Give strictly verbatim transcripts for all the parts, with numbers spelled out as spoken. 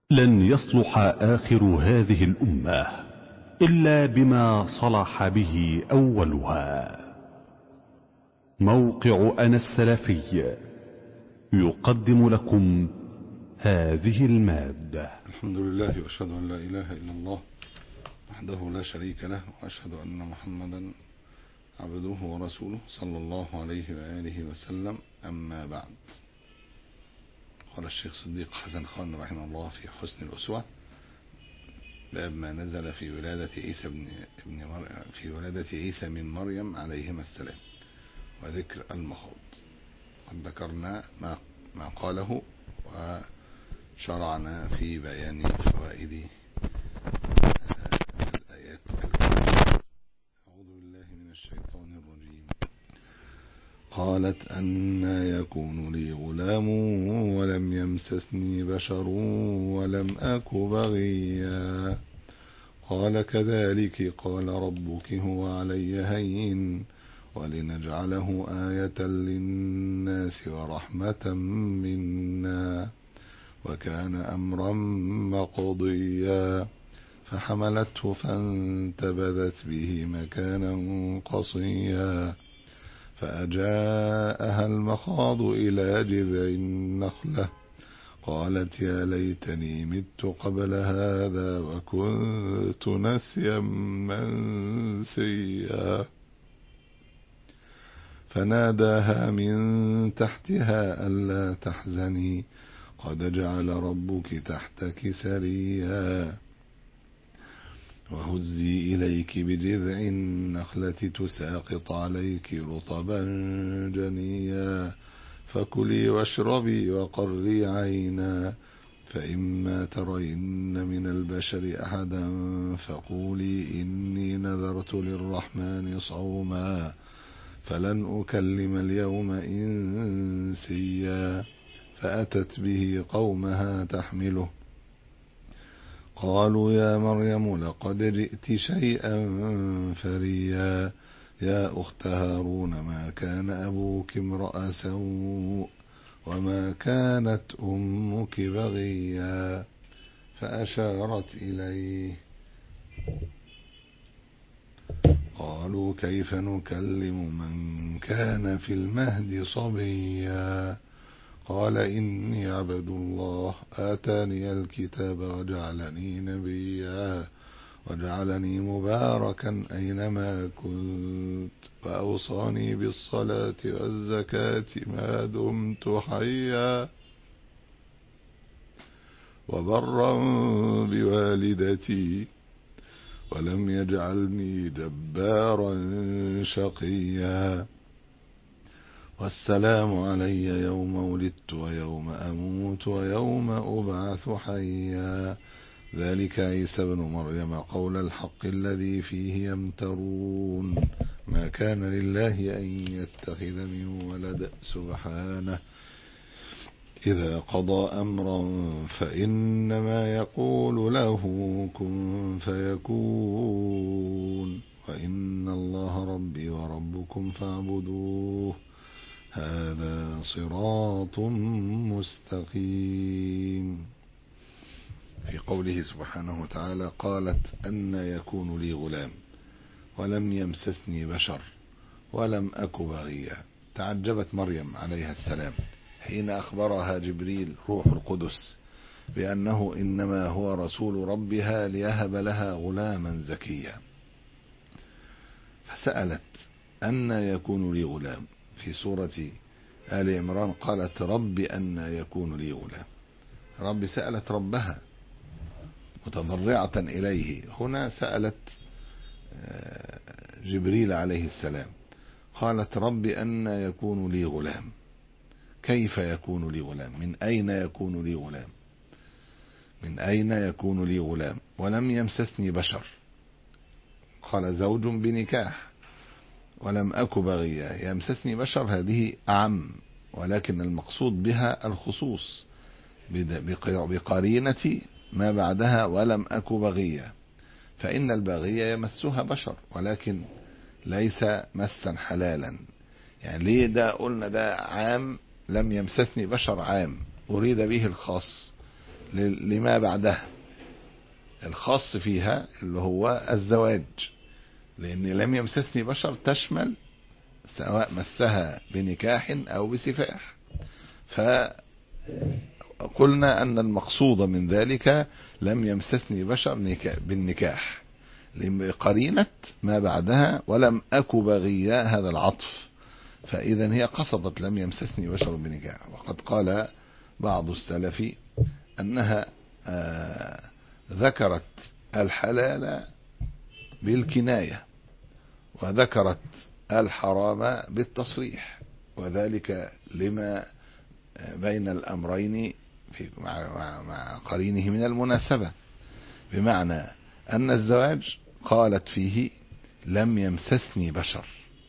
لن يصلح آخر هذه الأمة إلا بما صلح به أولها. موقع أنا السلفي يقدم لكم هذه المادة. الحمد لله وأشهد أن لا إله إلا الله وحده لا شريك له، وأشهد أن محمدا عبده ورسوله صلى الله عليه وآله وسلم. أما بعد، قال الشيخ صديق حسن خان رحمه الله في حسن الأسوة: باب ما نزل في ولادة عيسى بن ابن مريم في ولادة عيسى من مريم عليهما السلام وذكر المخاض. قد ذكرنا ما ما قاله وشرعنا في بيان فوائد الآيات الكريمة. أعوذ بالله من الشيطان الرجيم. قالت أنى يكون لي غلام ولم يمسسني بشر ولم أك بغيا. قال كذلك قال ربك هو علي هين ولنجعله آية للناس ورحمة منا وكان أمرا مقضيا. فحملته فانتبذت به مكانا قصيا فأجاءها المخاض إلى جذع النخلة قالت يا ليتني مت قبل هذا وكنت نسيا منسيا. فناداها من تحتها ألا تحزني قد جعل ربك تحتك سريا وهزي إليك بجذع النخلة تساقط عليك رطبا جنيا فكلي واشربي وقري عينا فإما ترين من البشر أحدا فقولي إني نذرت للرحمن صوما فلن أكلم اليوم إنسيا. فأتت به قومها تحمله قالوا يا مريم لقد جئت شيئا فريا. يا أخت هارون ما كان أبوك امرأ سوء وما كانت أمك بغيا. فأشارت إليه قالوا كيف نكلم من كان في المهد صبيا. قال إني عبد الله آتاني الكتاب وجعلني نبيا وجعلني مباركا أينما كنت وأوصاني بالصلاة والزكاة ما دمت حيا وبرا بوالدتي ولم يجعلني جبارا شقيا. والسلام علي يوم ولدت ويوم أموت ويوم أبعث حيا. ذلك عيسى بن مريم قول الحق الذي فيه يمترون. ما كان لله أن يتخذ من ولد سبحانه إذا قضى أمرا فإنما يقول له كن فيكون. وإن الله ربي وربكم فاعبدوه هذا صراط مستقيم. في قوله سبحانه وتعالى قالت أن يكون لي غلام ولم يمسسني بشر ولم أك بغيا. تعجبت مريم عليها السلام حين أخبرها جبريل روح القدس بأنه إنما هو رسول ربها ليهب لها غلاما زكيا. فسألت أن يكون لي غلام. في سورة آل عمران قالت رب أن يكون لي غلام. رب سألت ربها متضرعة إليه. هنا سألت جبريل عليه السلام قالت رب أن يكون لي غلام. كيف يكون لي غلام؟ من أين يكون لي غلام؟ من أين يكون لي غلام ولم يمسسني بشر؟ قال زوج بنكاح. ولم أك بغيا. يمسسني بشر هذه أعم، ولكن المقصود بها الخصوص بقرينة ما بعدها ولم أك بغيا. فإن البغية يمسها بشر ولكن ليس مسا حلالا. يعني ليه ده قلنا ده عام لم يمسسني بشر عام أريد به الخاص، لما بعدها. الخاص فيها اللي هو الزواج، لأن لم يمسسني بشر تشمل سواء مسها بنكاح أو بسفاح. فقلنا أن المقصود من ذلك لم يمسسني بشر بالنكاح لقرينة ما بعدها ولم أك بغيا، هذا العطف. فإذا هي قصدت لم يمسسني بشر بنكاح. وقد قال بعض السلف أنها آه ذكرت الحلال بالكناية وذكرت الحرام بالتصريح، وذلك لما بين الأمرين في مع, مع قرينه من المناسبة. بمعنى أن الزواج قالت فيه لم يمسسني بشر،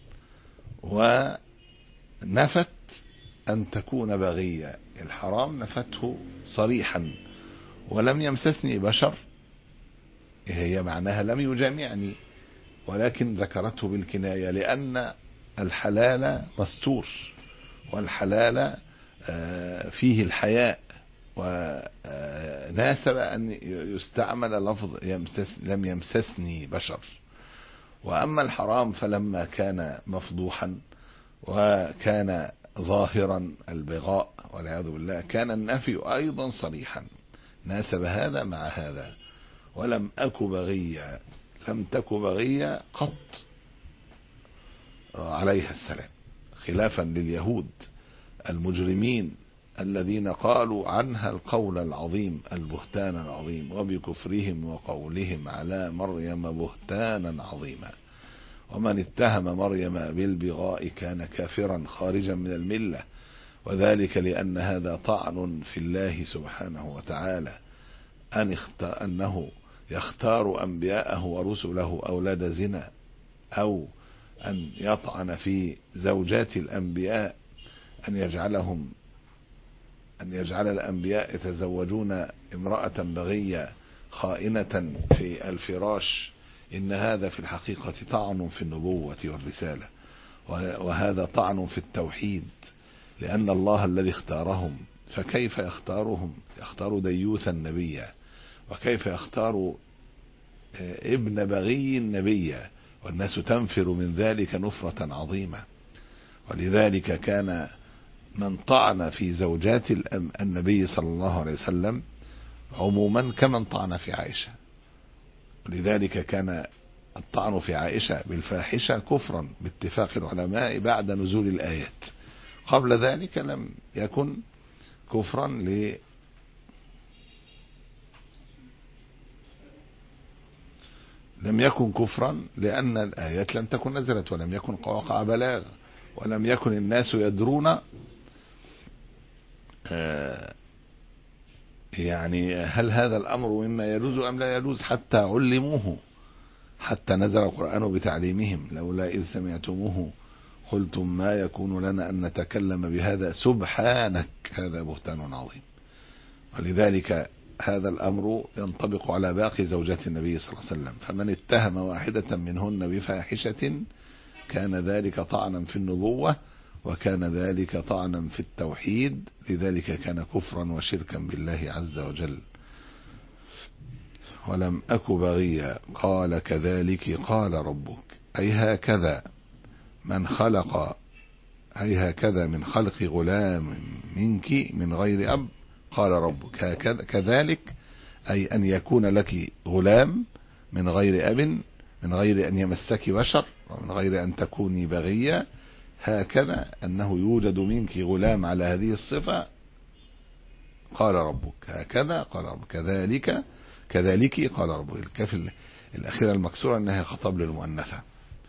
ونفت أن تكون بغية. الحرام نفته صريحا، ولم يمسسني بشر هي معناها لم يجامعني، ولكن ذكرته بالكناية لأن الحلال مستور، والحلال فيه الحياء، وناسب أن يستعمل لفظ يمسس لم يمسسني بشر. وأما الحرام فلما كان مفضوحا وكان ظاهرا البغاء والعياذ بالله كان النفي أيضا صريحا، ناسب هذا مع هذا. ولم أك بغيا، لم تك بغيا قط عليها السلام، خلافا لليهود المجرمين الذين قالوا عنها القول العظيم البهتان العظيم، وبكفرهم وقولهم على مريم بهتانا عظيما. ومن اتهم مريم بالبغاء كان كافرا خارجا من الملة، وذلك لأن هذا طعن في الله سبحانه وتعالى، أن أنه يختار أنبياءه ورسله أولاد زنا، أو أن يطعن في زوجات الأنبياء، أن يجعلهم أن يجعل الأنبياء يتزوجون امرأة بغية خائنة في الفراش. إن هذا في الحقيقة طعن في النبوة والرسالة، وهذا طعن في التوحيد، لأن الله الذي اختارهم، فكيف يختارهم؟ يختار ديوثا نبيا، وكيف يختار ابن بغي نبيا، والناس تنفر من ذلك نفرة عظيمة. ولذلك كان من طعن في زوجات النبي صلى الله عليه وسلم عموما كمن طعن في عائشة. ولذلك كان الطعن في عائشة بالفاحشة كفرا باتفاق العلماء بعد نزول الآيات. قبل ذلك لم يكن كفرا ل لم يكن كفرا لأن الآيات لم تكن نزلت، ولم يكن وقع بلاغ، ولم يكن الناس يدرون يعني هل هذا الأمر مما يجوز أم لا يجوز حتى علموه، حتى نزل القرآن بتعليمهم. لولا إذ سمعتموه قلتم ما يكون لنا أن نتكلم بهذا سبحانك هذا بهتان عظيم. ولذلك هذا الأمر ينطبق على باقي زوجات النبي صلى الله عليه وسلم. فمن اتهم واحدة منهن بفاحشة كان ذلك طعنا في النبوة، وكان ذلك طعنا في التوحيد، لذلك كان كفرا وشركا بالله عز وجل. ولم أك بغيا قال كذلك قال ربك، أي هكذا من خلق أي هكذا من خلق غلام منك من غير أب قال ربك. هكذا كذلك أي أن يكون لك غلام من غير أب، من غير أن يمسك بشر، ومن غير أن تكوني بغية. هكذا أنه يوجد منك غلام على هذه الصفة قال ربك. هكذا قال ربك، كذلك كذلك قال ربك. الكاف الأخيرة المكسورة أنها خطاب للمؤنثة.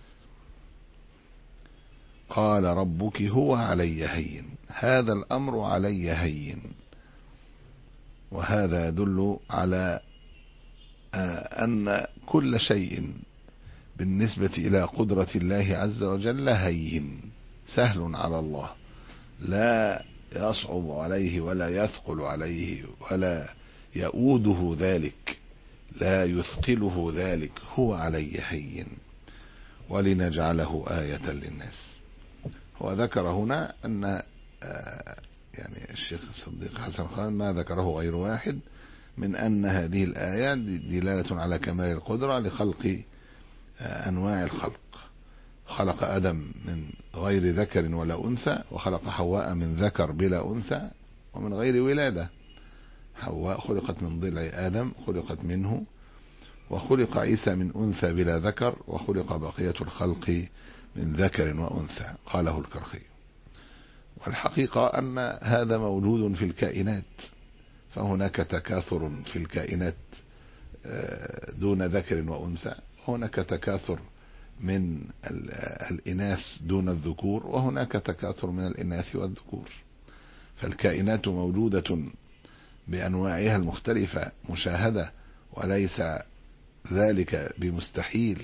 قال ربك هو علي هين، هذا الأمر علي هين. وهذا يدل على أن كل شيء بالنسبة إلى قدرة الله عز وجل هين سهل على الله، لا يصعب عليه ولا يثقل عليه ولا يؤوده ذلك، لا يثقله ذلك. هو علي هين ولنجعله آية للناس. هو ذكر هنا أن يعني الشيخ الصديق حسن خان ما ذكره غير واحد من أن هذه الآيات دلالة على كمال القدرة لخلق أنواع الخلق. خلق آدم من غير ذكر ولا أنثى، وخلق حواء من ذكر بلا أنثى ومن غير ولادة. حواء خلقت من ضلع آدم خلقت منه، وخلق عيسى من أنثى بلا ذكر، وخلق بقية الخلق من ذكر وأنثى، قاله الكرخي. والحقيقة أن هذا موجود في الكائنات، فهناك تكاثر في الكائنات دون ذكر وأنثى، هناك تكاثر من الإناث دون الذكور، وهناك تكاثر من الإناث والذكور. فالكائنات موجودة بأنواعها المختلفة مشاهدة، وليس ذلك بمستحيل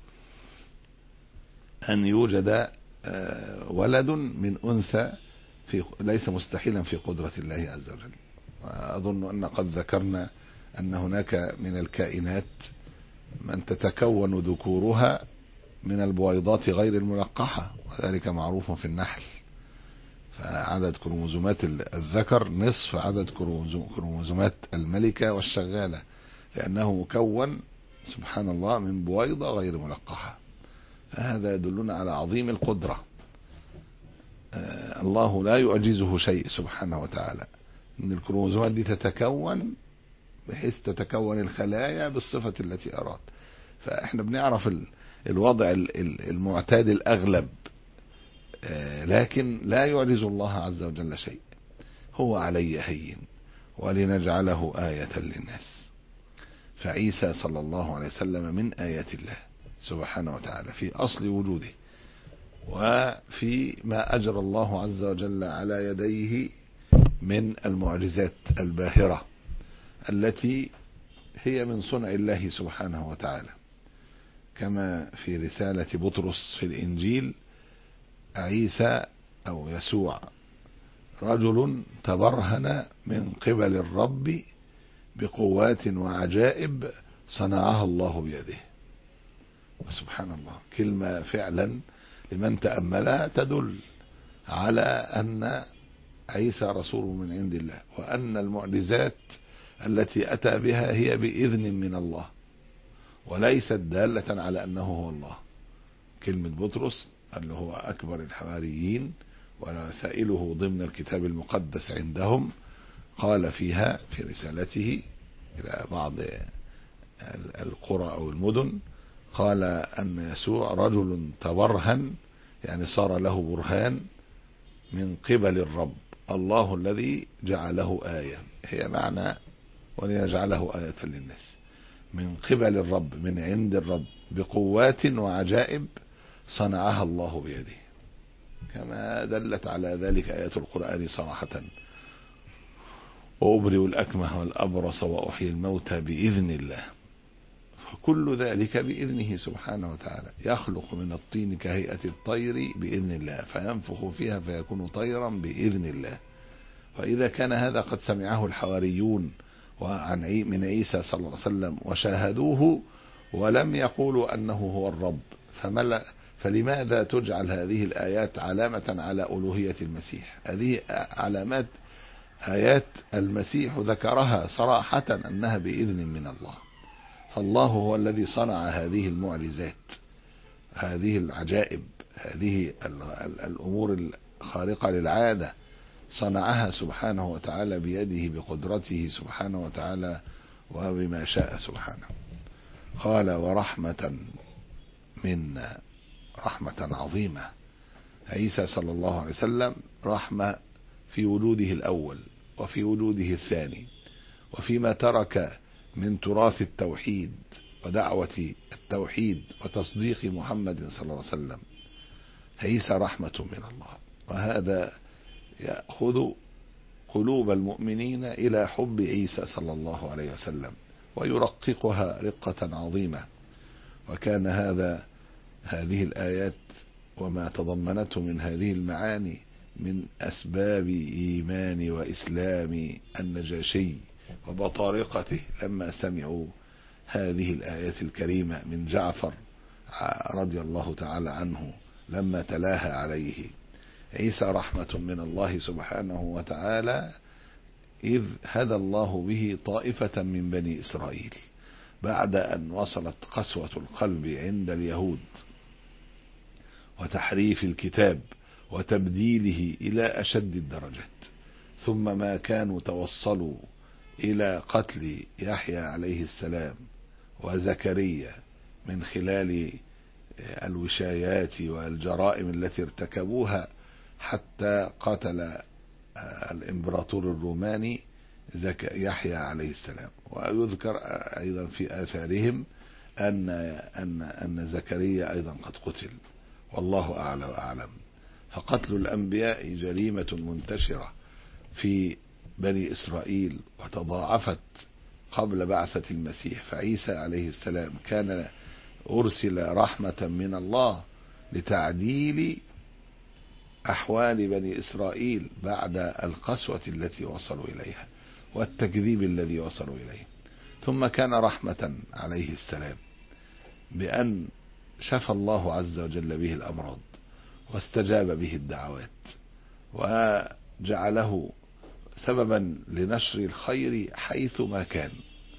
أن يوجد ولد من أنثى، في ليس مستحيلا في قدرة الله عز وجل. وأظن أن قد ذكرنا أن هناك من الكائنات من تتكون ذكورها من البويضات غير الملقحة، وذلك معروف في النحل. فعدد كروموزومات الذكر نصف عدد كروموزومات الملكة والشغالة، لأنه مكون سبحان الله من بويضة غير ملقحة. فهذا يدلنا على عظيم القدرة. آه الله لا يعجزه شيء سبحانه وتعالى. إن الكروموزومات دي تتكون بحيث تتكون الخلايا بالصفة التي أراد. فإحنا بنعرف الوضع المعتاد الأغلب، آه لكن لا يعجز الله عز وجل شيء. هو علي هين ولنجعله آية للناس. فعيسى صلى الله عليه وسلم من آيات الله سبحانه وتعالى في أصل وجوده، وفي ما أجرى الله عز وجل على يديه من المعجزات الباهرة التي هي من صنع الله سبحانه وتعالى. كما في رسالة بطرس في الإنجيل: عيسى أو يسوع رجل تبرهن من قبل الرب بقوات وعجائب صنعها الله بيده. وسبحان الله، كلمة فعلا لمن تأملها تدل على أن عيسى رسول من عند الله، وأن المعجزات التي أتى بها هي بإذن من الله وليست دالة على أنه هو الله. كلمة بطرس اللي هو أكبر الحواريين ورسائله ضمن الكتاب المقدس عندهم، قال فيها في رسالته إلى بعض القرى أو المدن، قال أن يسوع رجل تبرهن، يعني صار له برهان من قبل الرب، الله الذي جعله آية، هي معنى ولنجعله آية للناس، من قبل الرب، من عند الرب، بقوات وعجائب صنعها الله بيده، كما دلت على ذلك آيات القرآن صراحة: وأبرئ الأكمه والأبرص وأحيي الموتى بإذن الله. فكل ذلك بإذنه سبحانه وتعالى. يخلق من الطين كهيئة الطير بإذن الله فينفخ فيها فيكون طيرا بإذن الله. وإذا كان هذا قد سمعه الحواريون وعن من عيسى صلى الله عليه وسلم وشاهدوه ولم يقولوا أنه هو الرب، فلماذا تجعل هذه الآيات علامة على ألوهية المسيح؟ هذه علامات آيات المسيح ذكرها صراحة أنها بإذن من الله. فالله هو الذي صنع هذه المعجزات، هذه العجائب، هذه الأمور الخارقة للعادة، صنعها سبحانه وتعالى بيده بقدرته سبحانه وتعالى وبما شاء سبحانه. قال: ورحمة منا، رحمة عظيمة. عيسى صلى الله عليه وسلم رحمة في وجوده الأول وفي وجوده الثاني، وفيما ترك من تراث التوحيد ودعوة التوحيد وتصديق محمد صلى الله عليه وسلم. عيسى رحمة من الله، وهذا يأخذ قلوب المؤمنين إلى حب عيسى صلى الله عليه وسلم ويرققها رقة عظيمة. وكان هذا هذه الآيات وما تضمنته من هذه المعاني من أسباب إيمان وإسلام النجاشي وبطارقته لما سمعوا هذه الآيات الكريمة من جعفر رضي الله تعالى عنه لما تلاها عليه: عيسى رحمة من الله سبحانه وتعالى، إذ هدى الله به طائفة من بني إسرائيل بعد أن وصلت قسوة القلب عند اليهود وتحريف الكتاب وتبديله إلى أشد الدرجات، ثم ما كانوا توصلوا إلى قتل يحيى عليه السلام وزكريا من خلال الوشايات والجرائم التي ارتكبوها، حتى قتل الإمبراطور الروماني يحيى عليه السلام. ويذكر أيضا في آثارهم أن أن أن زكريا أيضا قد قتل، والله أعلى وأعلم. فقتل الأنبياء جريمة منتشرة في بني إسرائيل وتضاعفت قبل بعثة المسيح. فعيسى عليه السلام كان أرسل رحمة من الله لتعديل أحوال بني إسرائيل بعد القسوة التي وصلوا إليها والتكذيب الذي وصلوا إليه. ثم كان رحمة عليه السلام بأن شفى الله عز وجل به الأمراض واستجاب به الدعوات وجعله سببا لنشر الخير حيث ما كان.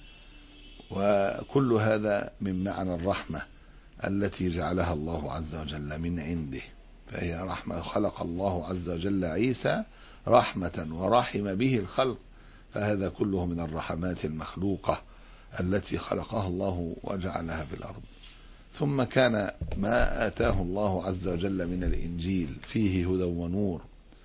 وكل هذا من معنى الرحمة التي جعلها الله عز وجل من عنده، فهي رحمة. خلق الله عز وجل عيسى رحمة ورحم به الخلق، فهذا كله من الرحمات المخلوقة التي خلقها الله وجعلها في الأرض. ثم كان ما آتاه الله عز وجل من الإنجيل فيه هدى ونور،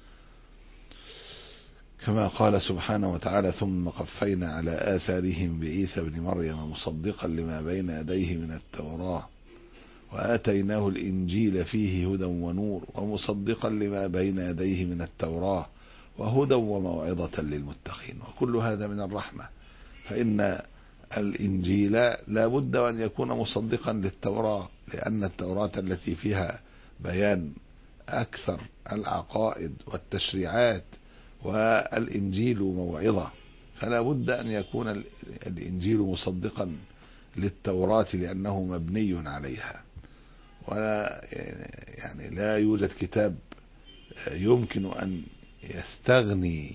كما قال سبحانه وتعالى: ثم قفينا على آثارهم بعيسى ابن مريم مصدقا لما بين يديه من التوراة وآتيناه الإنجيل فيه هدى ونور ومصدقا لما بين يديه من التوراة وهدى وموعظة للمتقين. وكل هذا من الرحمة، فإن الإنجيل لا بد أن يكون مصدقا للتوراة، لأن التوراة التي فيها بيان أكثر العقائد والتشريعات، والإنجيل موعظة، فلا بد أن يكون الإنجيل مصدقا للتوراة لأنه مبني عليها. ولا يعني لا يوجد كتاب يمكن أن يستغني،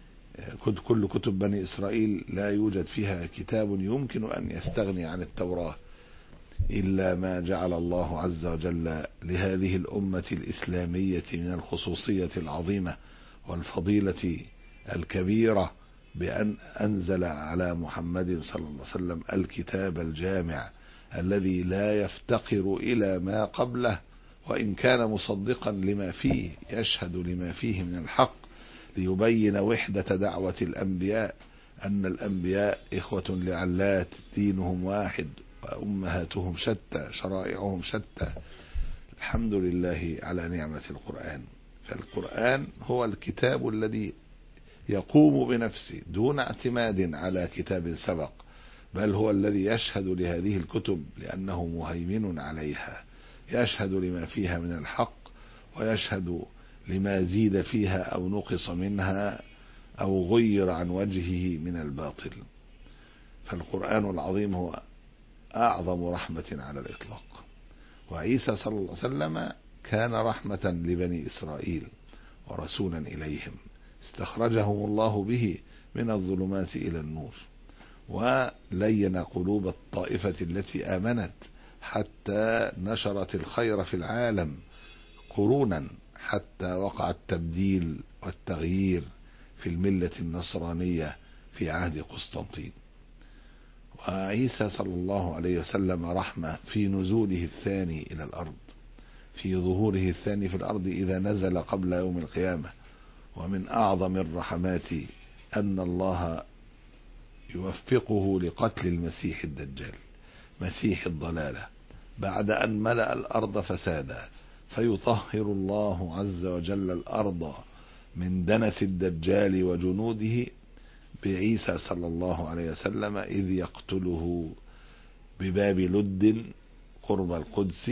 كل كتب بني إسرائيل لا يوجد فيها كتاب يمكن أن يستغني عن التوراة إلا ما جعل الله عز وجل لهذه الأمة الإسلامية من الخصوصية العظيمة والفضيلة الكبيرة بأن أنزل على محمد صلى الله عليه وسلم الكتاب الجامع الذي لا يفتقر إلى ما قبله، وإن كان مصدقا لما فيه، يشهد لما فيه من الحق، ليبين وحدة دعوة الأنبياء، أن الأنبياء إخوة لعلات، دينهم واحد وأمهاتهم شتى، شرائعهم شتى. الحمد لله على نعمة القرآن. فالقرآن هو الكتاب الذي يقوم بنفسه دون اعتماد على كتاب سبق، بل هو الذي يشهد لهذه الكتب لأنه مهيمن عليها، يشهد لما فيها من الحق، ويشهد لما زيد فيها أو نقص منها أو غير عن وجهه من الباطل. فالقرآن العظيم هو أعظم رحمة على الإطلاق. وعيسى صلى الله عليه وسلم كان رحمة لبني إسرائيل ورسولا إليهم، استخرجهم الله به من الظلمات إلى النور، ولين قلوب الطائفة التي آمنت حتى نشرت الخير في العالم قرونا، حتى وقع التبديل والتغيير في الملة النصرانية في عهد قسطنطين. وعيسى صلى الله عليه وسلم رحمة في نزوله الثاني إلى الأرض، في ظهوره الثاني في الأرض إذا نزل قبل يوم القيامة. ومن أعظم الرحمات أن الله يوفقه لقتل المسيح الدجال، مسيح الضلالة، بعد أن ملأ الأرض فسادا، فيطهر الله عز وجل الأرض من دنس الدجال وجنوده بعيسى صلى الله عليه وسلم، إذ يقتله بباب لد قرب القدس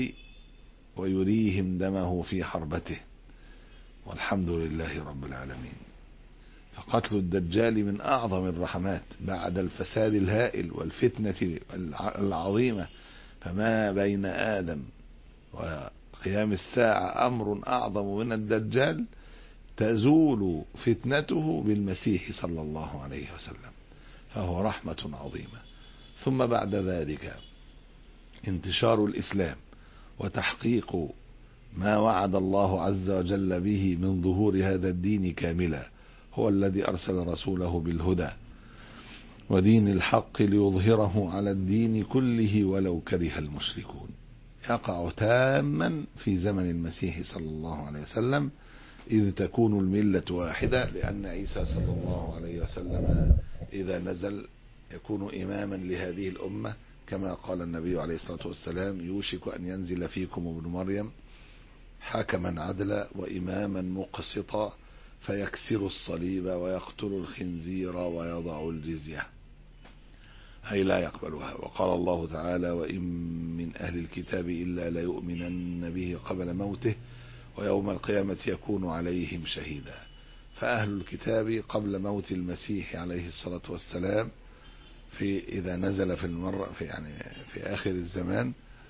ويريهم دمه في حربته، والحمد لله رب العالمين. فقتل الدجال من أعظم الرحمات بعد الفساد الهائل والفتنة العظيمة. فما بين آدم قيام الساعة أمر أعظم من الدجال، تزول فتنته بالمسيح صلى الله عليه وسلم، فهو رحمة عظيمة. ثم بعد ذلك انتشار الإسلام وتحقيق ما وعد الله عز وجل به من ظهور هذا الدين كاملا، هو الذي أرسل رسوله بالهدى ودين الحق ليظهره على الدين كله ولو كره المشركون، يقع تاما في زمن المسيح صلى الله عليه وسلم، إذ تكون الملة واحدة، لأن عيسى صلى الله عليه وسلم إذا نزل يكون إماما لهذه الأمة، كما قال النبي عليه الصلاة والسلام: يوشك أن ينزل فيكم ابن مريم حكما عدلا وإماما مقسطا فيكسر الصليب ويقتل الخنزير ويضع الجزية، أي لا يقبلها. وقال الله تعالى: وإن من أهل الكتاب إلا ليؤمنن به قبل موته ويوم القيامة يكون عليهم شهيدا. فأهل الكتاب قبل موت المسيح عليه الصلاة والسلام في إذا نزل في المرة في يعني في آخر الزمان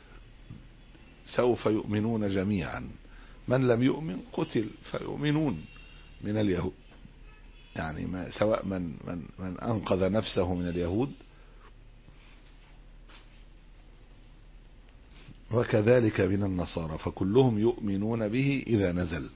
سوف يؤمنون جميعا، من لم يؤمن قتل، فيؤمنون من اليهود، يعني ما سواء من من من أنقذ نفسه من اليهود، وكذلك من النصارى، فكلهم يؤمنون به إذا نزل،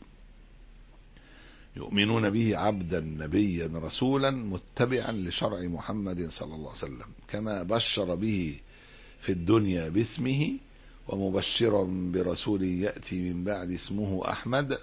يؤمنون به عبدا نبيا رسولا متبعا لشرع محمد صلى الله عليه وسلم، كما بشر به في الدنيا باسمه ومبشرا برسول يأتي من بعد اسمه أحمد،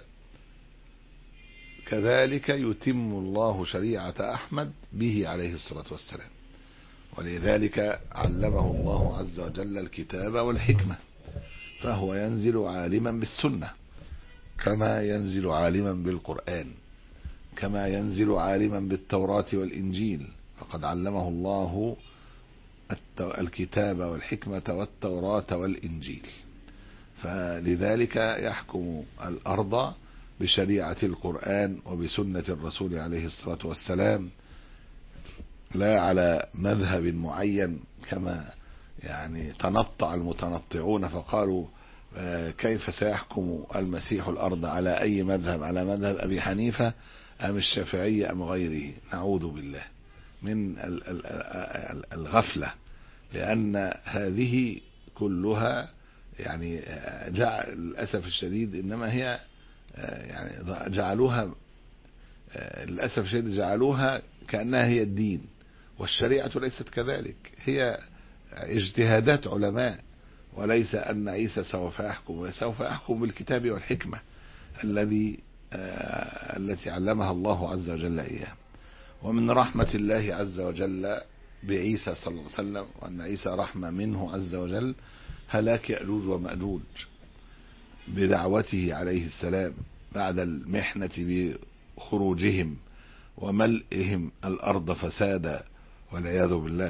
كذلك يتم الله شريعة أحمد به عليه الصلاة والسلام. ولذلك علمه الله عز وجل الكتاب والحكمة، فهو ينزل عالما بالسنة كما ينزل عالما بالقرآن، كما ينزل عالما بالتوراة والإنجيل، فقد علمه الله الكتاب والحكمة والتوراة والإنجيل. فلذلك يحكم الأرض بشريعة القرآن وبسنة الرسول عليه الصلاة والسلام، لا على مذهب معين كما يعني تنطع المتنطعون فقالوا كيف سيحكم المسيح الأرض على أي مذهب، على مذهب أبي حنيفة أم الشافعية أم غيره. نعوذ بالله من الغفلة، لأن هذه كلها يعني جعل للأسف الشديد إنما هي يعني جعلوها للأسف الشديد جعلوها كأنها هي الدين، والشريعة ليست كذلك، هي اجتهادات علماء، وليس أن عيسى سوف يحكم، سوف يحكم بالكتاب والحكمة الذي آه التي علمها الله عز وجل إياه. ومن رحمة الله عز وجل بعيسى صلى الله عليه وسلم، وأن عيسى رحمة منه عز وجل، هلاك يأجوج ومأجوج بدعوته عليه السلام بعد المحنة بخروجهم وملئهم الأرض فسادا والعياذ بالله،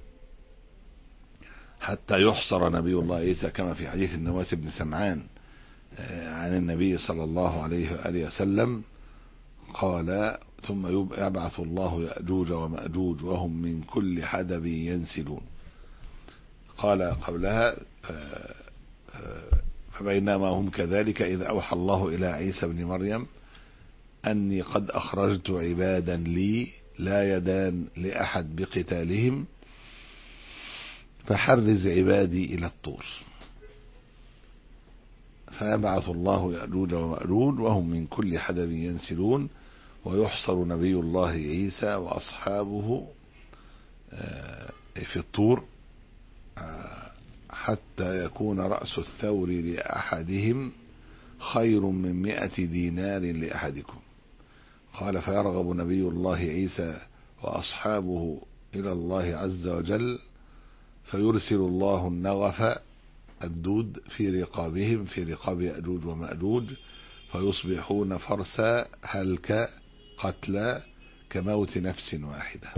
حتى يحصر نبي الله عيسى كما في حديث النواس بن سمعان عن النبي صلى الله عليه وآله وسلم قال: ثم يبعث الله يأجوج ومأجوج وهم من كل حدب ينسلون. قال قبلها: فبينما هم كذلك إذ أوحى الله إلى عيسى بن مريم أني قد أخرجت عبادا لي لا يدان لأحد بقتالهم فحرز عبادي إلى الطور، فيبعث الله يأجوج ومأجوج وهم من كل حدب ينسلون، ويحصر نبي الله عيسى وأصحابه في الطور حتى يكون رأس الثور لأحدهم خير من مئة دينار لأحدكم. قال: فيرغب نبي الله عيسى وأصحابه إلى الله عز وجل، فيرسل الله النغف الدود في رقابهم، في رقاب يأجوج ومأجوج، فيصبحون فرسا هلكا قتلى كموت نفس واحدة.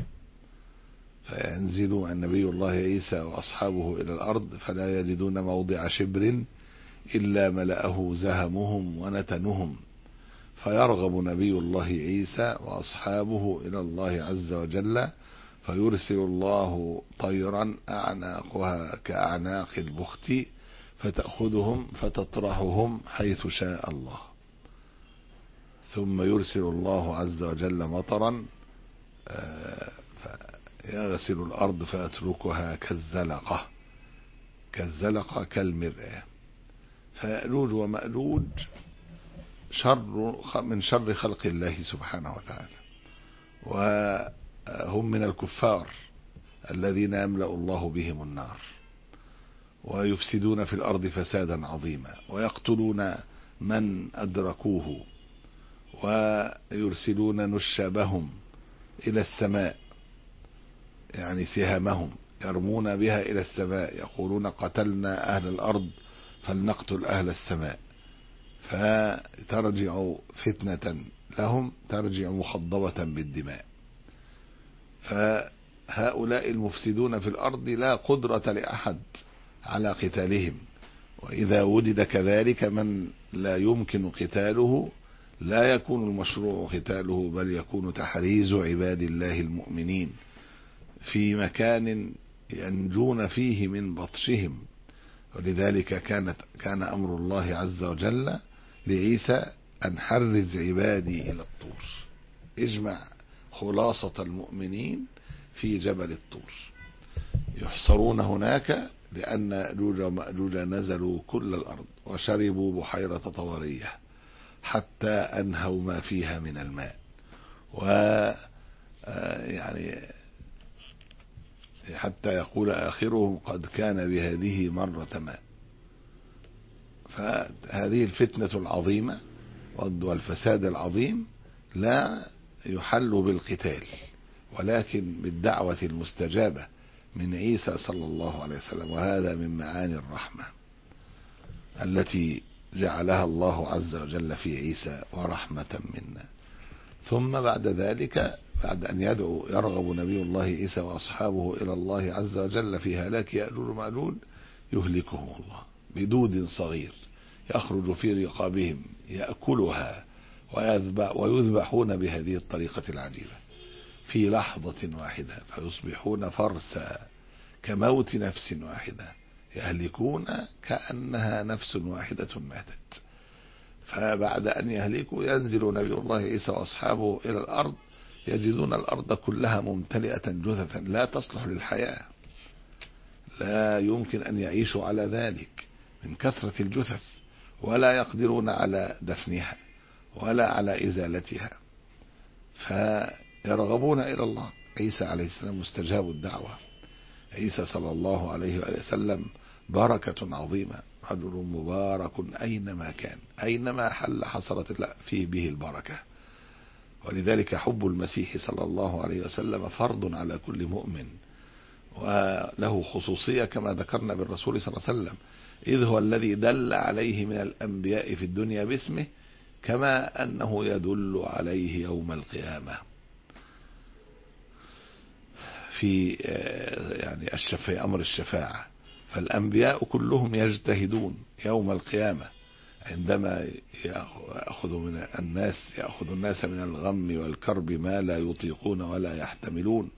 فينزل النبي الله عيسى وأصحابه إلى الأرض فلا يجدون موضع شبر إلا ملأه زهمهم ونتنهم، فيرغب نبي الله عيسى وأصحابه إلى الله عز وجل، فيرسل الله طيرا أعناقها كأعناق البخت فتأخذهم فتطرحهم حيث شاء الله، ثم يرسل الله عز وجل مطرا فيغسل الأرض فيتركها كالزلقة كالزلقة كالمرآة. فيأجوج ومأجوج شر من شر خلق الله سبحانه وتعالى، وهم من الكفار الذين يملأ الله بهم النار، ويفسدون في الأرض فسادا عظيما، ويقتلون من أدركوه، ويرسلون نشابهم إلى السماء، يعني سهامهم يرمون بها إلى السماء، يقولون قتلنا أهل الأرض فلنقتل أهل السماء، فترجع فتنة لهم ترجع مخضبة بالدماء. فهؤلاء المفسدون في الأرض لا قدرة لأحد على قتالهم، وإذا وجد كذلك من لا يمكن قتاله لا يكون المشروع قتاله، بل يكون تحريز عباد الله المؤمنين في مكان ينجون فيه من بطشهم. ولذلك كانت كان أمر الله عز وجل لعيسى أن حرز عبادي إلى الطور، اجمع خلاصة المؤمنين في جبل الطور، يحصرون هناك لأن يأجوج ومأجوج نزلوا كل الأرض وشربوا بحيرة طبرية حتى أنهوا ما فيها من الماء، و يعني حتى يقول آخرهم قد كان بهذه مرة ماء. فهذه الفتنة العظيمة والفساد العظيم لا يحل بالقتال، ولكن بالدعوة المستجابة من عيسى صلى الله عليه وسلم. وهذا من معاني الرحمة التي جعلها الله عز وجل في عيسى ورحمة منا. ثم بعد ذلك بعد أن يدعو يرغب نبي الله عيسى وأصحابه إلى الله عز وجل في هلاك يأجوج ومأجوج يهلكهم الله بدود صغير يخرج في رقابهم يأكلها ويذبحون بهذه الطريقة العجيبة في لحظة واحدة، فيصبحون فرسا كموت نفس واحدة، يهلكون كأنها نفس واحدة ماتت. فبعد أن يهلكوا ينزل نبي الله عيسى وأصحابه إلى الأرض، يجدون الأرض كلها ممتلئة جثثا لا تصلح للحياة، لا يمكن أن يعيشوا على ذلك من كثرة الجثث، ولا يقدرون على دفنها ولا على إزالتها، فيرغبون إلى الله. عيسى عليه السلام مستجاب الدعوة، عيسى صلى الله عليه وسلم بركة عظيمة، رجل مبارك أينما كان، أينما حل حصلت فيه به البركة. ولذلك حب المسيح صلى الله عليه وسلم فرض على كل مؤمن، وله خصوصية كما ذكرنا بالرسول صلى الله عليه وسلم، إذ هو الذي دل عليه من الأنبياء في الدنيا باسمه، كما أنه يدل عليه يوم القيامة في يعني الشفاعة، أمر الشفاعة. فالأنبياء كلهم يجتهدون يوم القيامة عندما يأخذ من الناس يأخذ الناس من الغم والكرب ما لا يطيقون ولا يحتملون،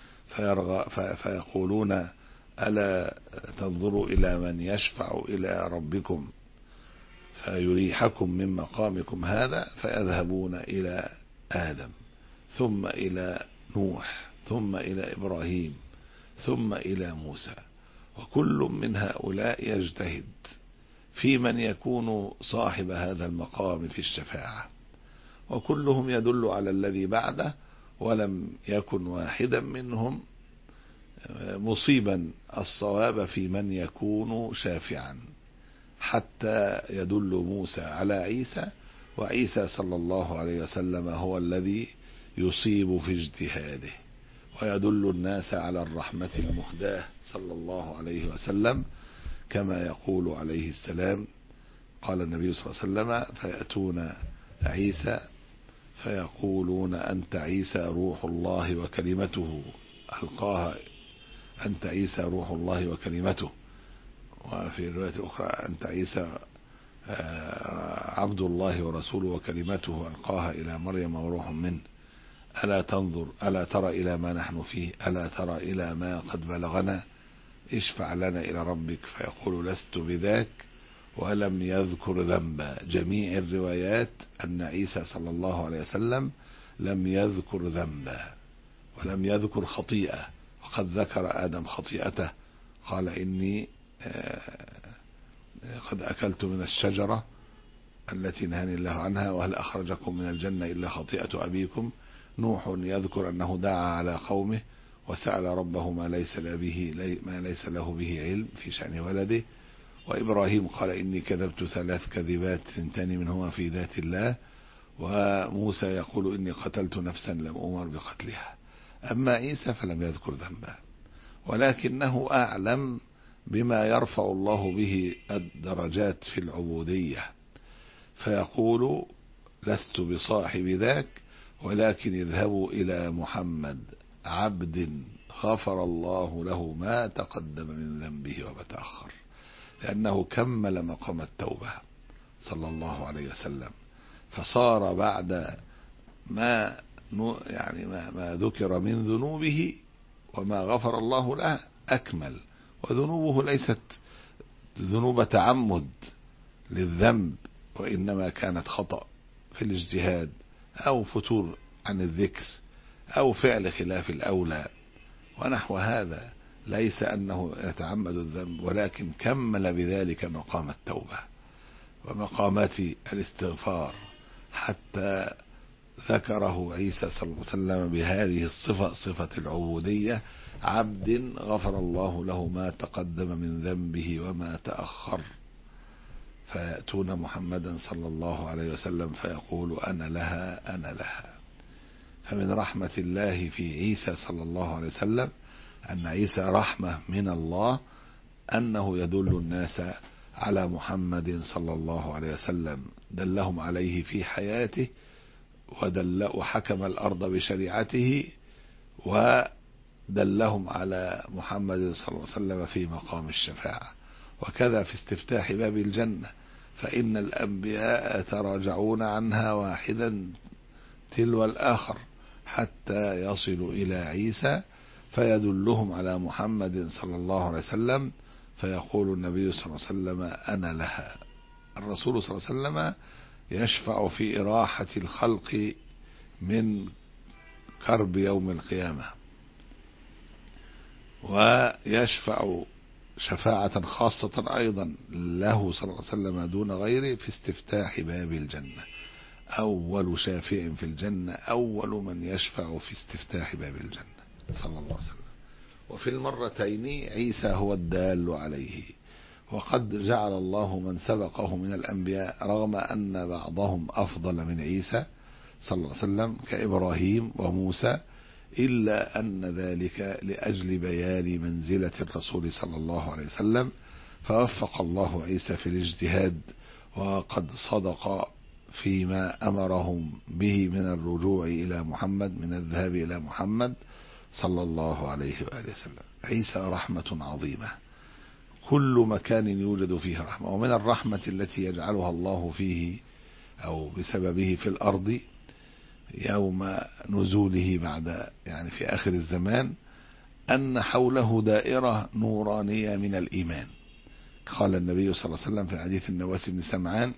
فيقولون ألا تنظروا إلى من يشفع إلى ربكم فيريحكم من مقامكم هذا، فيذهبون إلى آدم ثم إلى نوح ثم إلى إبراهيم ثم إلى موسى، وكل من هؤلاء يجتهد في من يكون صاحب هذا المقام في الشفاعة، وكلهم يدل على الذي بعده، ولم يكن واحدا منهم مصيبا الصواب في من يكون شافعا، حتى يدل موسى على عيسى، وعيسى صلى الله عليه وسلم هو الذي يصيب في اجتهاده ويدل الناس على الرحمة المهداة صلى الله عليه وسلم، كما يقول عليه السلام. قال النبي صلى الله عليه وسلم: فيأتون عيسى فيقولون أنت عيسى روح الله وكلمته ألقاها، أنت عيسى روح الله وكلمته، وفي الرواية الأخرى أنت عيسى عبد الله ورسوله وكلمته ألقاها إلى مريم وروح منه، ألا تنظر ألا ترى إلى ما نحن فيه، ألا ترى إلى ما قد بلغنا، اشفع لنا إلى ربك، فيقول لست بذاك، ولم يذكر ذنبا. جميع الروايات أن عيسى صلى الله عليه وسلم لم يذكر ذنبا ولم يذكر خطيئة، وقد ذكر آدم خطيئته، قال إني قد أكلت من الشجرة التي نهاني الله عنها، وهل أخرجكم من الجنة إلا خطيئة أبيكم. نوح يذكر أنه دعا على قومه وسأل ربه ما ليس له به ما ليس له به علم في شأن ولده. وإبراهيم قال إني كذبت ثلاث كذبات ثنتان منهما في ذات الله. وموسى يقول إني قتلت نفسا لم أمر بقتلها. أما عيسى فلم يذكر ذنبا، ولكنه أعلم بما يرفع الله به الدرجات في العبودية، فيقول لست بصاحب ذاك، ولكن اذهبوا إلى محمد عبد غفر الله له ما تقدم من ذنبه وما تأخر، لأنه كمل مقام التوبة صلى الله عليه وسلم، فصار بعد ما يعني ما, ما ذكر من ذنوبه وما غفر الله له أكمل. وذنوبه ليست ذنوب تعمد للذنب، وإنما كانت خطأ في الاجتهاد أو فتور عن الذكر أو فعل خلاف الأولى ونحو هذا، ليس أنه يتعمد الذنب، ولكن كمل بذلك مقام التوبة ومقامات الاستغفار، حتى ذكره عيسى صلى الله عليه وسلم بهذه الصفة، صفة العبودية: عبد غفر الله له ما تقدم من ذنبه وما تأخر. فيأتون محمدا صلى الله عليه وسلم فيقول أنا لها أنا لها. فمن رحمة الله في عيسى صلى الله عليه وسلم أن عيسى رحمة من الله، أنه يدل الناس على محمد صلى الله عليه وسلم، دلهم عليه في حياته، ودل وحكم الأرض بشريعته، ودلهم على محمد صلى الله عليه وسلم في مقام الشفاعة. وكذا في استفتاح باب الجنة، فإن الأنبياء يتراجعون عنها واحدا تلو الآخر حتى يصلوا إلى عيسى فيدلهم على محمد صلى الله عليه وسلم، فيقول النبي صلى الله عليه وسلم أنا لها. الرسول صلى الله عليه وسلم يشفع في إراحة الخلق من كرب يوم القيامة، ويشفع شفاعة خاصة أيضا له صلى الله عليه وسلم دون غيره في استفتاح باب الجنة. أول شافع في الجنة، أول من يشفع في استفتاح باب الجنة صلى الله عليه وسلم. وفي المرتين عيسى هو الدال عليه. وقد جعل الله من سبقه من الأنبياء، رغم أن بعضهم أفضل من عيسى صلى الله عليه وسلم كإبراهيم وموسى، إلا أن ذلك لأجل بيان منزلة الرسول صلى الله عليه وسلم، فوفق الله عيسى في الاجتهاد، وقد صدق فيما أمرهم به من الرجوع إلى محمد، من الذهاب إلى محمد صلى الله عليه وآله وسلم. عيسى رحمة عظيمة، كل مكان يوجد فيه رحمة. ومن الرحمة التي يجعلها الله فيه أو بسببه في الأرض يوم نزوله بعد يعني في آخر الزمان، أن حوله دائرة نورانية من الإيمان. قال النبي صلى الله عليه وسلم في حديث النواس بن سمعان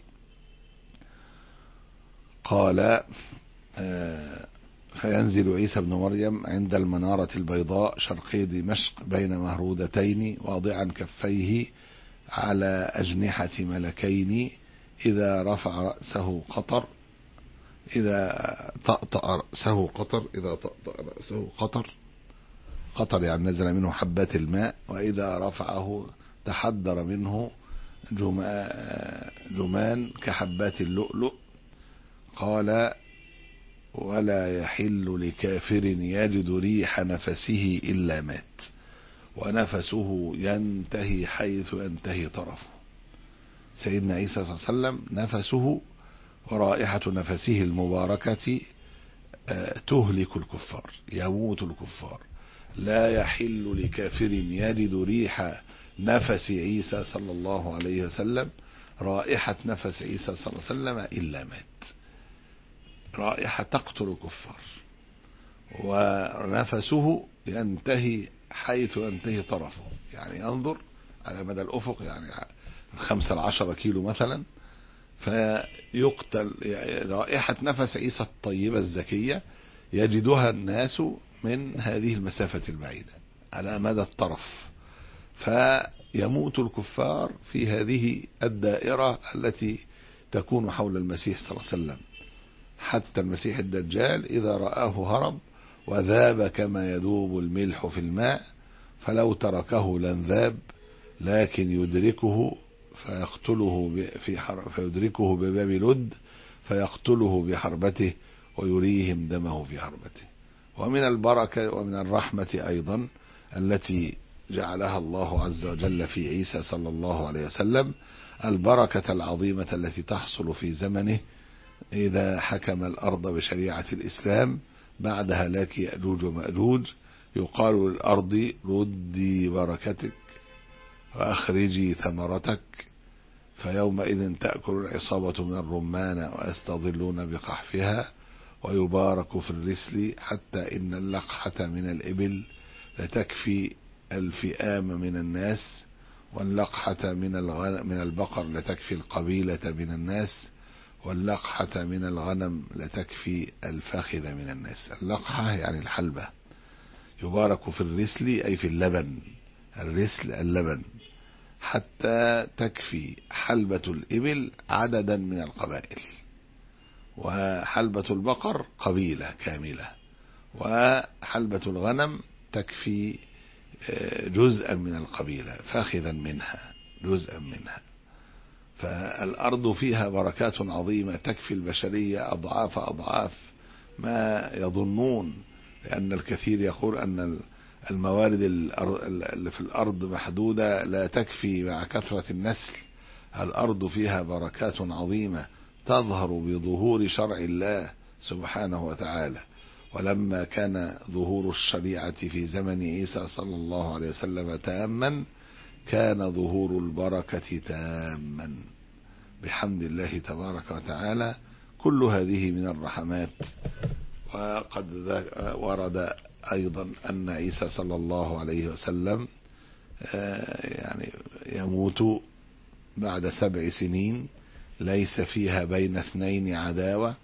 قال آه فينزل عيسى بن مريم عند المنارة البيضاء شرقي دمشق بين مهرودتين، واضعا كفيه على أجنحة ملكين، إذا رفع رأسه قطر إذا طأطأ رأسه قطر إذا طأطأ رأسه قطر قطر يعني نزل منه حبات الماء، وإذا رفعه تحدر منه جمان كحبات اللؤلؤ. قال ولا يحل لكافر يجد ريح نفسه إلا مات، ونفسه ينتهي حيث ينتهي طرفه. سيدنا عيسى صلى الله عليه وسلم نفسه ورائحة نفسه المباركة تهلك الكفار، يموت الكفار. لا يحل لكافر يجد ريح نفس عيسى صلى الله عليه وسلم، رائحة نفس عيسى صلى الله عليه وسلم، إلا مات. رائحة تقتل الكفار، ونفسه ينتهي حيث ينتهي طرفه، يعني ينظر على مدى الأفق يعني خمسة لعشرة كيلو مثلا، فيقتل رائحة نفس عيسى الطيبة الزكية يجدها الناس من هذه المسافة البعيدة على مدى الطرف، فيموت الكفار في هذه الدائرة التي تكون حول المسيح صلى الله عليه وسلم، حتى المسيح الدجال إذا رآه هرب وذاب كما يذوب الملح في الماء، فلو تركه لانذاب، لكن يدركه فيقتله في حر فيدركه بباب لد فيقتله بحربته ويريهم دمه في حربته. ومن البركة ومن الرحمة أيضا التي جعلها الله عز وجل في عيسى صلى الله عليه وسلم البركة العظيمة التي تحصل في زمنه إذا حكم الأرض بشريعة الإسلام بعد هلاك يأجوج ومأجوج. يقال للأرض ردي بركتك وأخرجي ثمرتك، فيومئذ تأكل العصابة من الرمان ويستظلون بقحفها ويبارك في الرسل، حتى إن اللقحة من الإبل لتكفي الفئام من الناس، واللقحة من الغنم من البقر لتكفي القبيلة من الناس، واللقحة من الغنم لتكفي الفخذ من الناس. اللقحة يعني الحلبة. يبارك في الرسل أي في اللبن، الرسل اللبن، حتى تكفي حلبة الإبل عددا من القبائل، وحلبة البقر قبيلة كاملة، وحلبة الغنم تكفي جزءا من القبيلة فاخذا منها جزءا منها. فالأرض فيها بركات عظيمة تكفي البشرية أضعاف أضعاف ما يظنون، لأن الكثير يقول أن الموارد اللي في الأرض محدودة لا تكفي مع كثرة النسل. الأرض فيها بركات عظيمة تظهر بظهور شرع الله سبحانه وتعالى. ولما كان ظهور الشريعة في زمن عيسى صلى الله عليه وسلم تاما، كان ظهور البركة تاما بحمد الله تبارك وتعالى. كل هذه من الرحمات. وقد ورد أيضا أن عيسى صلى الله عليه وسلم يعني يموت بعد سبع سنين ليس فيها بين اثنين عداوة،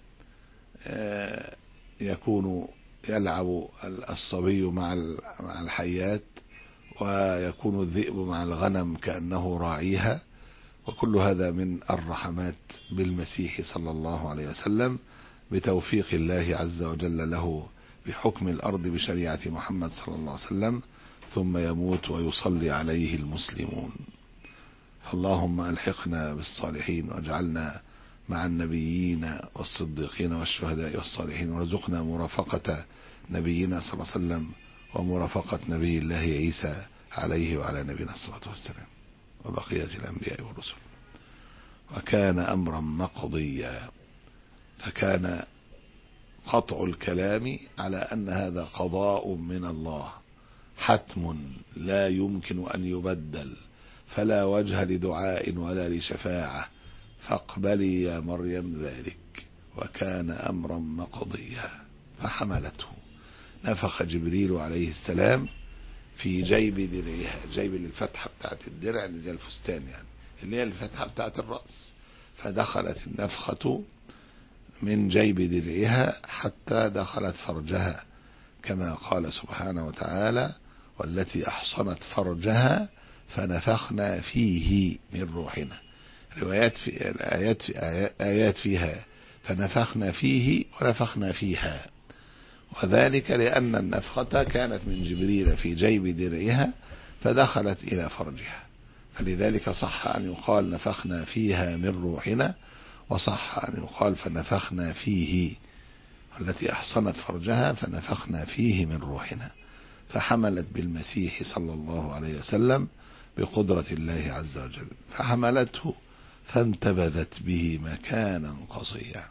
يكون يلعب الصبي مع الحيات، ويكون الذئب مع الغنم كأنه راعيها. وكل هذا من الرحمات بالمسيح صلى الله عليه وسلم بتوفيق الله عز وجل له بحكم الأرض بشريعة محمد صلى الله عليه وسلم، ثم يموت ويصلي عليه المسلمون. اللهم ألحقنا بالصالحين واجعلنا مع النبيين والصديقين والشهداء والصالحين، وارزقنا مرافقة نبينا صلى الله عليه وسلم ومرافقة نبي الله عيسى عليه وعلى نبينا الصلاة والسلام وبقية الأنبياء والرسل. وكان أمرا مقضيا، فكان قطع الكلام على أن هذا قضاء من الله حتم لا يمكن أن يبدل، فلا وجه لدعاء ولا لشفاعة، فاقبلي يا مريم ذلك. وكان أمرا مقضيا. فحملته، نفخ جبريل عليه السلام في جيب درعها، جيب الفتحة بتاعت الدرع اللي زي الفستان يعني، اللي هي الفتحة بتاعت الرأس، فدخلت النفخة من جيب درعها حتى دخلت فرجها، كما قال سبحانه وتعالى: والتي أحصنت فرجها فنفخنا فيه من روحنا. روايات في الآيات في آيات فيها فنفخنا فيه ونفخنا فيها، وذلك لأن النفخة كانت من جبريل في جيب درعها فدخلت إلى فرجها، فلذلك صح أن يقال نفخنا فيها من روحنا، وصح أن يقال فنفخنا فيه، التي أحصنت فرجها فنفخنا فيه من روحنا. فحملت بالمسيح صلى الله عليه وسلم بقدرة الله عز وجل، فحملته فانتبذت به مكانا قصيا،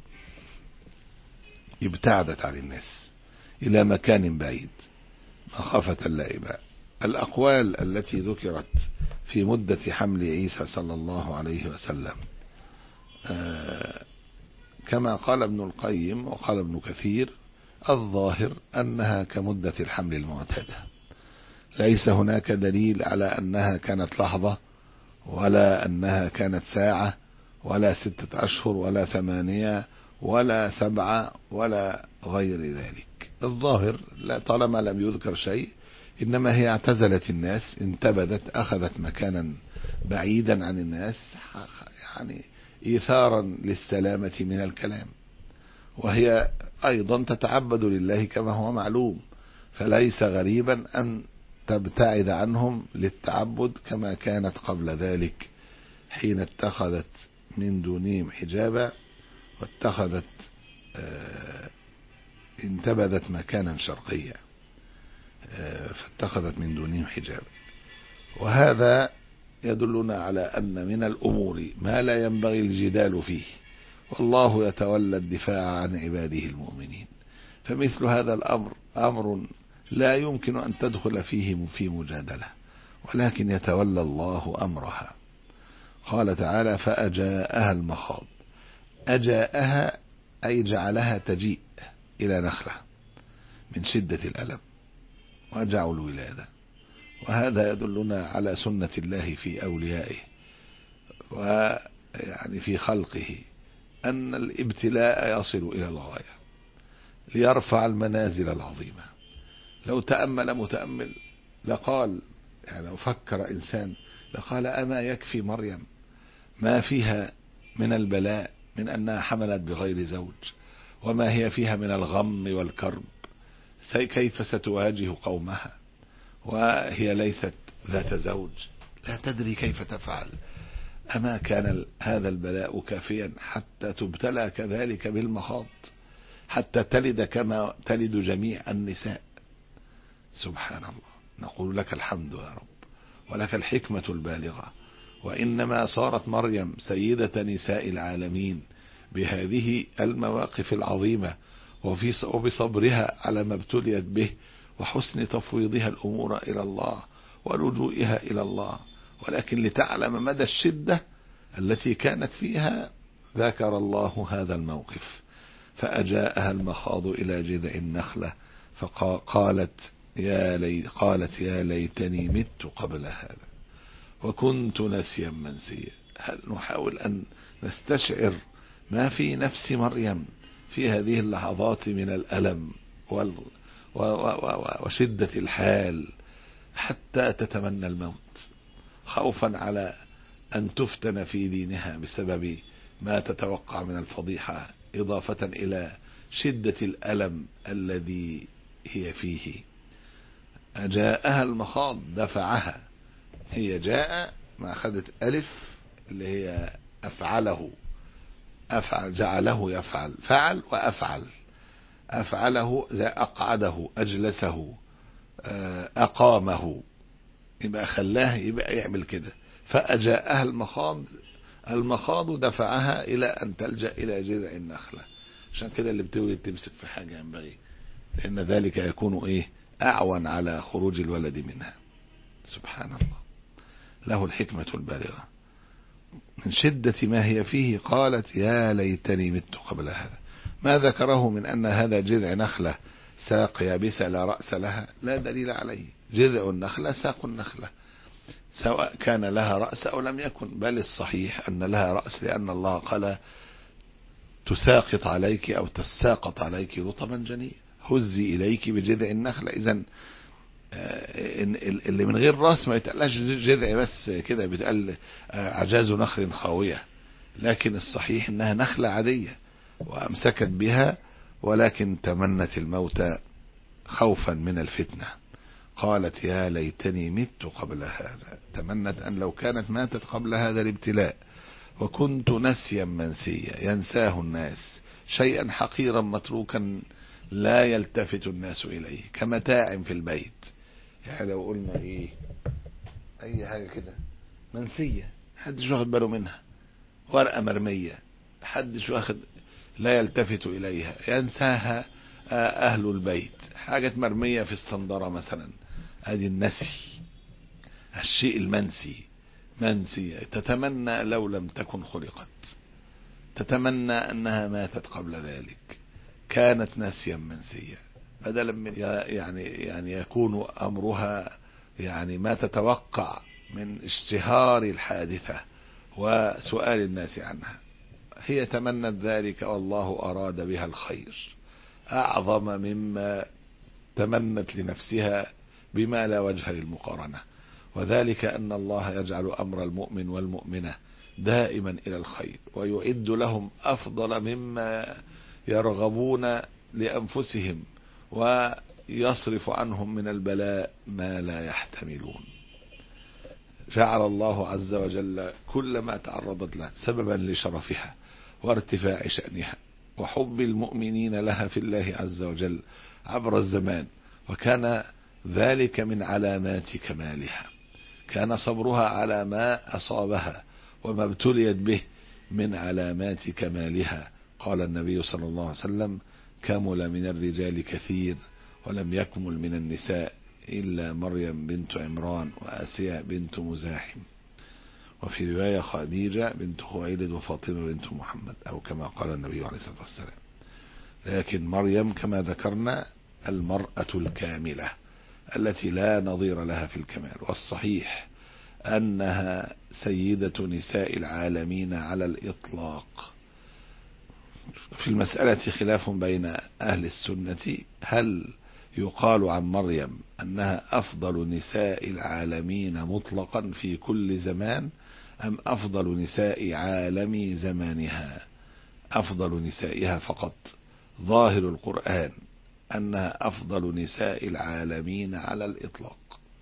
ابتعدت عن الناس إلى مكان بعيد مخافة اللائبة. الأقوال التي ذكرت في مدة حمل عيسى صلى الله عليه وسلم آه كما قال ابن القيم وقال ابن كثير، الظاهر أنها كمدة الحمل المعتادة، ليس هناك دليل على أنها كانت لحظة ولا أنها كانت ساعة ولا ستة أشهر ولا ثمانية ولا سبعة ولا غير ذلك. الظاهر لا طالما لم يذكر شيء إنما هي اعتزلت الناس، انتبذت، أخذت مكانا بعيدا عن الناس، يعني إيثارا للسلامة من الكلام، وهي أيضا تتعبد لله كما هو معلوم، فليس غريبا أن تبتعد عنهم للتعبد كما كانت قبل ذلك حين اتخذت من دونهم حجابا واتخذت اه انتبذت مكانا شرقيا اه فاتخذت من دونهم حجابا. وهذا يدلنا على أن من الأمور ما لا ينبغي الجدال فيه، والله يتولى الدفاع عن عباده المؤمنين، فمثل هذا الأمر أمر لا يمكن أن تدخل فيه في مجادلة، ولكن يتولى الله أمرها. قال تعالى فأجاءها المخاض، أجاءها أي جعلها تجيء إلى نخلة من شدة الألم وجعوا الولادة، وهذا يدلنا على سنة الله في أوليائه ويعني في خلقه، أن الابتلاء يصل إلى الغاية ليرفع المنازل العظيمة. لو تأمل متأمل لقال، يعني لو فكر إنسان لقال أما يكفي مريم ما فيها من البلاء من أنها حملت بغير زوج، وما هي فيها من الغم والكرب، كيف ستواجه قومها وهي ليست ذات زوج، لا تدري كيف تفعل. أما كان هذا البلاء كافيا حتى تبتلى كذلك بالمخاض، حتى تلد كما تلد جميع النساء؟ سبحان الله. نقول لك الحمد يا رب ولك الحكمة البالغة. وإنما صارت مريم سيدة نساء العالمين بهذه المواقف العظيمة وبصبرها على ما ابتليت به وحسن تفويضها الأمور إلى الله ولجوئها إلى الله. ولكن لتعلم مدى الشدة التي كانت فيها ذكر الله هذا الموقف. فأجاءها المخاض إلى جذع النخلة فقالت يا لي قالت يا ليتني مت قبل هذا وكنت نسيا منسيا. هل نحاول أن نستشعر ما في نفس مريم في هذه اللحظات من الألم وال وشدة الحال حتى تتمنى الموت، خوفا على أن تفتن في دينها بسبب ما تتوقع من الفضيحة، إضافة إلى شدة الألم الذي هي فيه. أجاءها المخاض دفعها، هي جاء ما أخذت ألف اللي هي أفعله، أفعل جعله يفعل، فعل وأفعل، أفعله أقعده أجلسه أقامه، يبقى خلاه يبقى يعمل كده. فأجاءها المخاض، المخاض دفعها إلى أن تلجأ إلى جذع النخلة. عشان كده اللي بتولد تمسك في حاجة ينبغي، لأن ذلك يكون إيه أعون على خروج الولد منها. سبحان الله، له الحكمة البالغة. من شدة ما هي فيه قالت يا ليتني مت قبل هذا. ما ذكره من أن هذا جذع نخلة ساق يابسة لا رأس لها لا دليل عليه. جذع النخلة ساق النخلة سواء كان لها رأس أو لم يكن، بل الصحيح أن لها رأس، لأن الله قال تساقط عليك أو تساقط عليك رطبا جنيا، هزي إليك بجذع النخلة. إذن اللي من غير رأس ما يتقلش جذع بس كده، بيتقال عجاز نخل خاوية، لكن الصحيح أنها نخلة عادية وأمسكت بها، ولكن تمنت الموت خوفا من الفتنة. قالت يا ليتني مت قبل هذا، تمنت أن لو كانت ماتت قبل هذا الابتلاء. وكنت نسيا منسيا، ينساه الناس شيئا حقيرا متروكا لا يلتفت الناس إليه، كمتاع في البيت. يعني لو قلنا إيه أي حاجة كده منسية حدش واخد باله منها، ورقة مرمية حدش واخد لا يلتفت إليها، ينساها أهل البيت. حاجة مرمية في الصندرة مثلا، هذه النسي، الشيء المنسي منسي. تتمنى لو لم تكن خلقت، تتمنى أنها ماتت قبل ذلك، كانت نسيا منسيا، بدلا من يعني يعني يكون أمرها يعني ما تتوقع من اشتهار الحادثة وسؤال الناس عنها. هي تمنت ذلك والله أراد بها الخير أعظم مما تمنت لنفسها بما لا وجه للمقارنة، وذلك أن الله يجعل أمر المؤمن والمؤمنة دائما إلى الخير، ويعد لهم أفضل مما يرغبون لأنفسهم، ويصرف عنهم من البلاء ما لا يحتملون. جعل الله عز وجل كل ما تعرضت له سببا لشرفها وارتفاع شأنها وحب المؤمنين لها في الله عز وجل عبر الزمان، وكان ذلك من علامات كمالها. كان صبرها على ما أصابها وما ابتليت به من علامات كمالها. قال النبي صلى الله عليه وسلم: كمل من الرجال كثير ولم يكمل من النساء إلا مريم بنت عمران وآسيا بنت مزاحم. وفي رواية خديجة بنت خويلد وفاطمة بنت محمد، أو كما قال النبي عليه الصلاة والسلام. لكن مريم كما ذكرنا المرأة الكاملة التي لا نظير لها في الكمال، والصحيح أنها سيدة نساء العالمين على الإطلاق. في المسألة خلاف بين أهل السنة، هل يقال عن مريم أنها أفضل نساء العالمين مطلقا في كل زمان، أم أفضل نساء عالم زمانها؟ أفضل نسائها فقط. ظاهر القرآن أنها أفضل نساء العالمين على الإطلاق،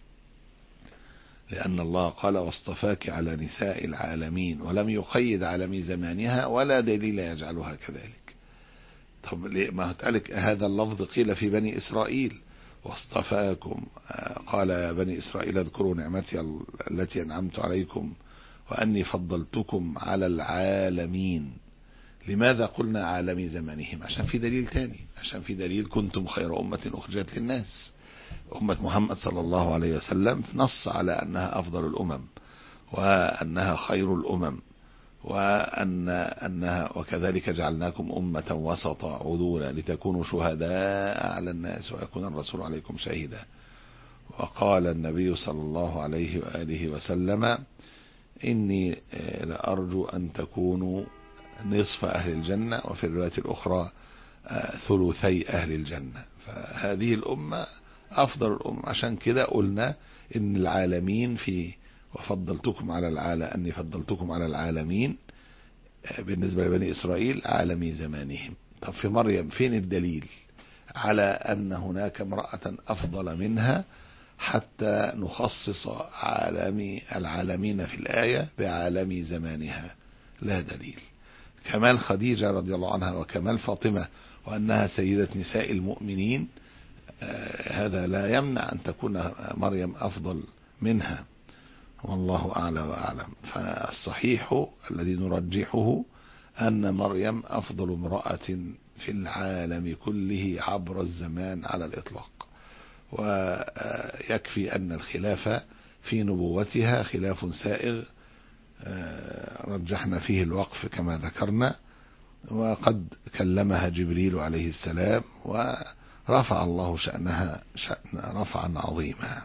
لأن الله قال: واصطفاك على نساء العالمين، ولم يقيد عالم زمانها ولا دليل يجعلها كذلك. طب ليه ما هتقالك هذا اللفظ قيل في بني إسرائيل: واصطفاكم، قال يا بني إسرائيل اذكروا نعمتي التي أنعمت عليكم وأني فضلتكم على العالمين. لماذا قلنا عالم زمانهم؟ عشان في دليل تاني، عشان في دليل: كنتم خير أمة أخرجت للناس. أمة محمد صلى الله عليه وسلم نص على أنها أفضل الأمم وأنها خير الأمم، وأن أنها وكذلك جعلناكم أمة وسطا عدولا لتكونوا شهداء على الناس ويكون الرسول عليكم شهيدا. وقال النبي صلى الله عليه وآله وسلم: إني لأرجو أن تكونوا نصف أهل الجنة، وفي الرواية الأخرى ثلثي أهل الجنة. فهذه الأمة أفضل الأمة. عشان كده قلنا إن العالمين في وفضلتكم على العالم، أني فضلتكم على العالمين بالنسبة لبني إسرائيل عالمي زمانهم. طب في مريم فين الدليل على أن هناك امرأة أفضل منها حتى نخصص عالمي العالمين في الآية بعالمي زمانها؟ لا دليل. كمال خديجة رضي الله عنها وكمال فاطمة وأنها سيدة نساء المؤمنين، آه هذا لا يمنع أن تكون مريم أفضل منها، والله أعلى وأعلم. فالصحيح الذي نرجحه أن مريم أفضل امرأة في العالم كله عبر الزمان على الإطلاق. ويكفي أن الخلاف في نبوتها خلاف سائغ رجحنا فيه الوقف كما ذكرنا، وقد كلمها جبريل عليه السلام ورفع الله شأنها شأن رفعا عظيما.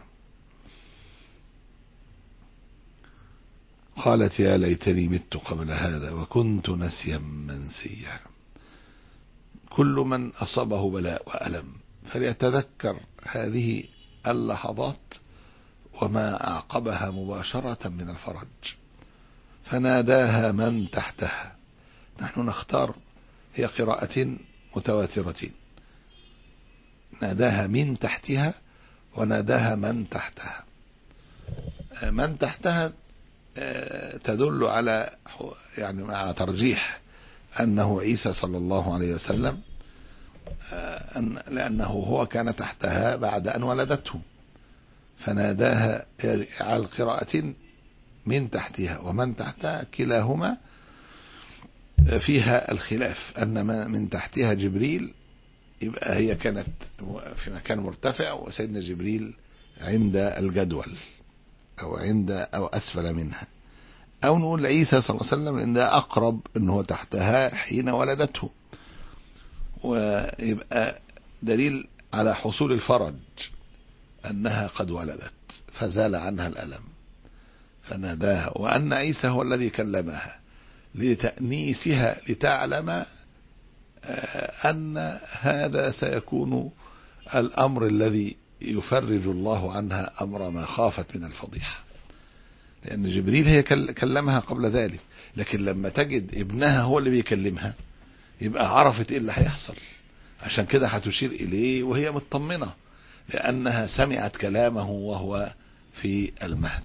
قالت: يا ليتني مت قبل هذا وكنت نسيا منسيا. كل من أصابه بلاء وألم فليتذكر هذه اللحظات وما أعقبها مباشرة من الفرج. فناداها من تحتها. نحن نختار هي قراءة متواترة: ناداها من تحتها وناداها من تحتها. من تحتها تدل على يعني مع ترجيح أنه عيسى صلى الله عليه وسلم، لأنه هو كان تحتها بعد أن ولدته، فناداها على القراءة من تحتها ومن تحتها، كلاهما فيها الخلاف. أن من تحتها جبريل يبقى هي كانت في مكان مرتفع وسيدنا جبريل عند الجدول أو عند أو أسفل منها، أو نقول عيسى صلى الله عليه وسلم لأن ده أقرب أنه تحتها حين ولدته، ويبقى دليل على حصول الفرج أنها قد ولدت. فزال عنها الألم فناداها، وأن عيسى هو الذي كلمها لتأنيسها لتعلم أن هذا سيكون الأمر الذي يفرج الله عنها أمر ما خافت من الفضيحة، لأن جبريل هي كلمها قبل ذلك، لكن لما تجد ابنها هو اللي بيكلمها يبقى عرفت إيه اللي هيحصل، عشان كده هتشير إليه وهي مطمنة لأنها سمعت كلامه وهو في المهد.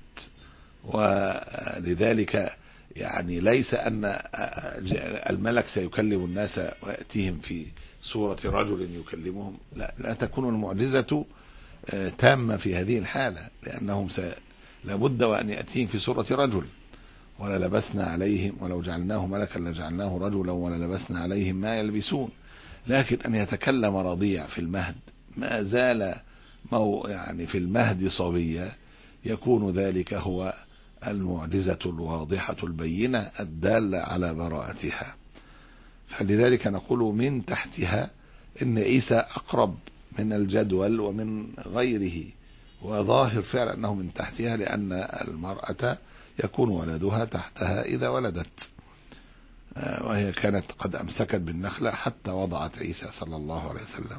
ولذلك يعني ليس أن الملك سيكلم الناس ويأتيهم في صورة رجل يكلمهم، لا, لا تكون المعجزة تامة في هذه الحالة، لأنهم لابد وأن يأتيهم في صورة رجل. ولا لبسنا عليهم ولو جعلناه ملكا لجعلناه رجلا ولا لبسنا عليهم ما يلبسون. لكن أن يتكلم رضيع في المهد ما زال مو يعني في المهد صبيا، يكون ذلك هو المعجزة الواضحة البينة الدالة على براءتها. فلذلك نقول من تحتها إن عيسى أقرب من الجدول ومن غيره، وظاهر فعلا أنه من تحتها، لأن المرأة يكون ولدها تحتها إذا ولدت، وهي كانت قد أمسكت بالنخلة حتى وضعت عيسى صلى الله عليه وسلم.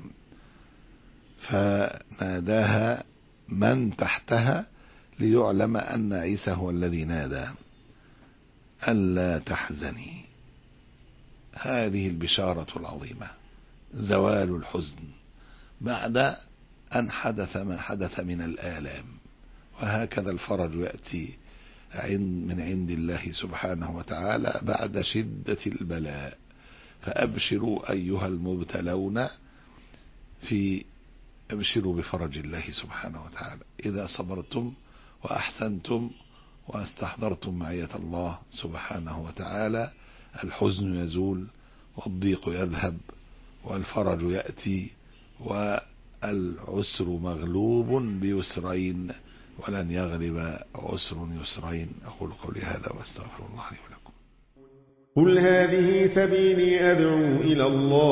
فناداها من تحتها ليعلم أن عيسى هو الذي نادى ألا تحزني. هذه البشارة العظيمة، زوال الحزن بعد أن حدث ما حدث من الآلام، وهكذا الفرج يأتي من عند الله سبحانه وتعالى بعد شدة البلاء. فأبشروا أيها المبتلون في أبشروا بفرج الله سبحانه وتعالى إذا صبرتم وأحسنتم واستحضرتم معية الله سبحانه وتعالى. الحزن يزول والضيق يذهب والفرج يأتي، والعسر مغلوب بيسرين ولن يغلب عسر يسرين. أقول قولي هذا واستغفر الله لي ولكم. قل هذه سبيلي أدعو إلى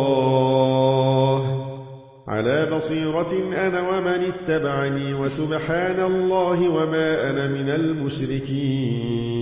الله على بصيرة أنا ومن اتبعني، وسبحان الله وما أنا من المشركين.